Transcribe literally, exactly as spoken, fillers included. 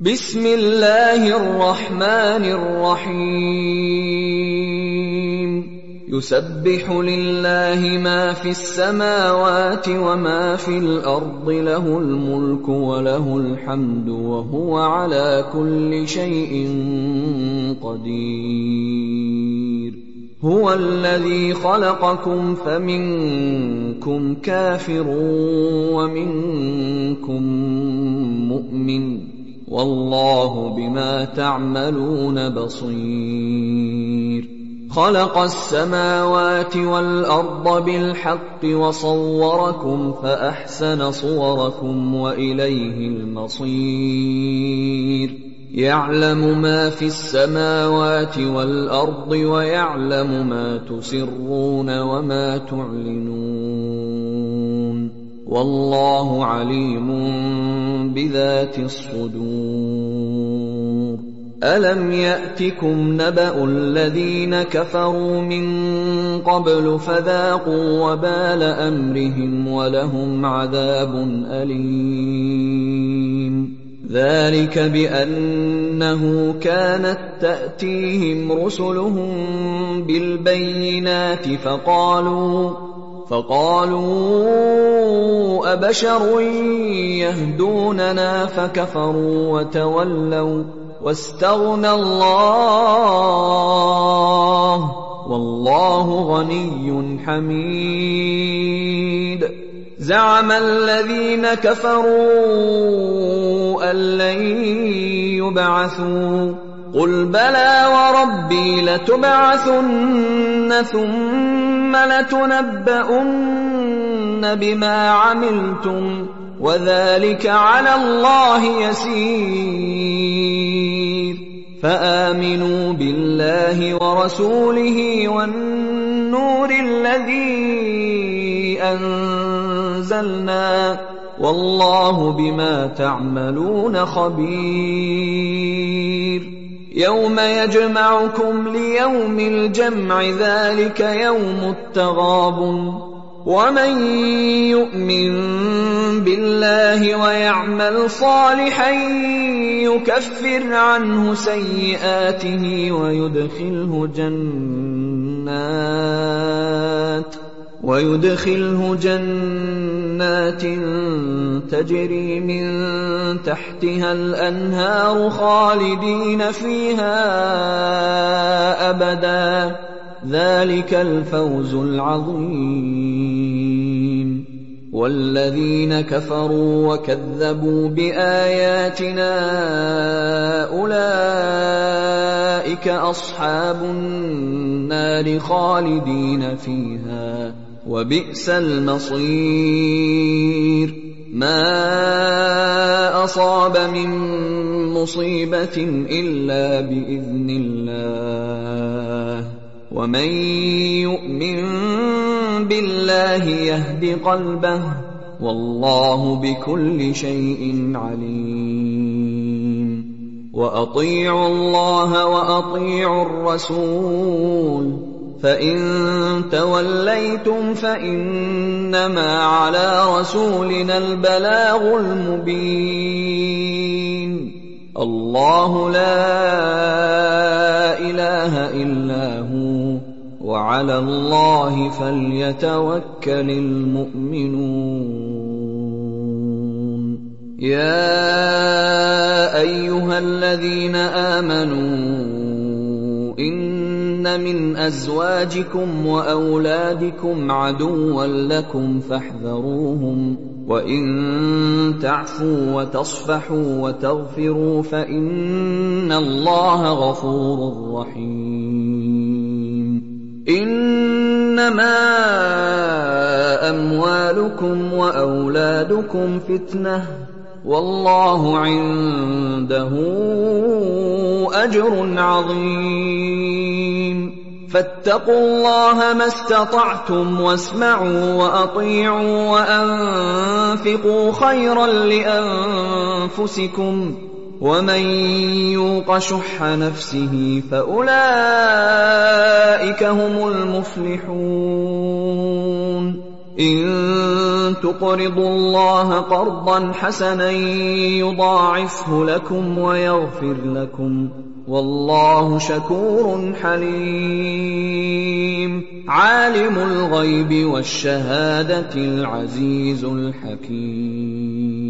بسم الله الرحمن الرحيم يسبح لله ما في السماوات وما في الأرض له الملك وله الحمد وهو على كل شيء قدير هو الذي خلقكم فمنكم كافر ومنكم مؤمن والله بما تعملون بصير خلق السماوات والأرض بالحق وصوركم فأحسن صوركم وإليه المصير يعلم ما في السماوات والأرض ويعلم ما تسرون وما تعلنون والله عليم بذات الصدور ألم يأتكم نبأ الذين كفروا من قبل فذاقوا وبال أمرهم ولهم عذاب أليم ذلك بأنه كانت تأتيهم رسلهم بالبينات فقالوا فقالوا أبشر يهدوننا فكفروا وتولوا واستغنى الله والله غني حميد زعم الذين كفروا أن لن يبعثوا قل بلى وربي لتبعثن ثم لتنبؤن بما عملتم وذلك على الله يسير فآمنوا بالله ورسوله والنور الذي أنزلنا والله بما تعملون خبير يوم يجمعكم ليوم الجمع ذلك يوم التغابن ومن يؤمن بالله ويعمل صالحا يكفر عنه سيئاته ويدخله جنات ويدخله جنات تجري من تحتها الأنهار خالدين فيها أبدا ذلك الفوز العظيم والذين كفروا وكذبوا بآياتنا أولئك أصحاب النار خالدين فيها وبئس المصير ما أصاب من مصيبة إلا بإذن الله ومن يؤمن بالله يهد قلبه والله بكل شيء عليم وأطيعوا الله وأطيعوا الرسول فإن توليتم فإنما على رسولنا البلاغ المبين الله لا إله إلا هو وعلى الله فليتوكل المؤمنون يا أيها الذين آمنوا إن من أزواجكم وأولادكم عدوا لكم فاحذروهم وإن تعفوا وتصفحوا وتغفروا فإن الله غفور رحيم إنما أموالكم وأولادكم فتنة والله عنده أجر عظيم فاتقوا الله ما استطعتم واسمعوا وأطيعوا وأنفقوا خيرا لأنفسكم ومن يوق شح نفسه فأولئك هم المفلحون إن تقرضوا الله قرضا حسنا يضاعفه لكم ويغفر لكم والله شكور حليم عالم الغيب والشهادة العزيز الحكيم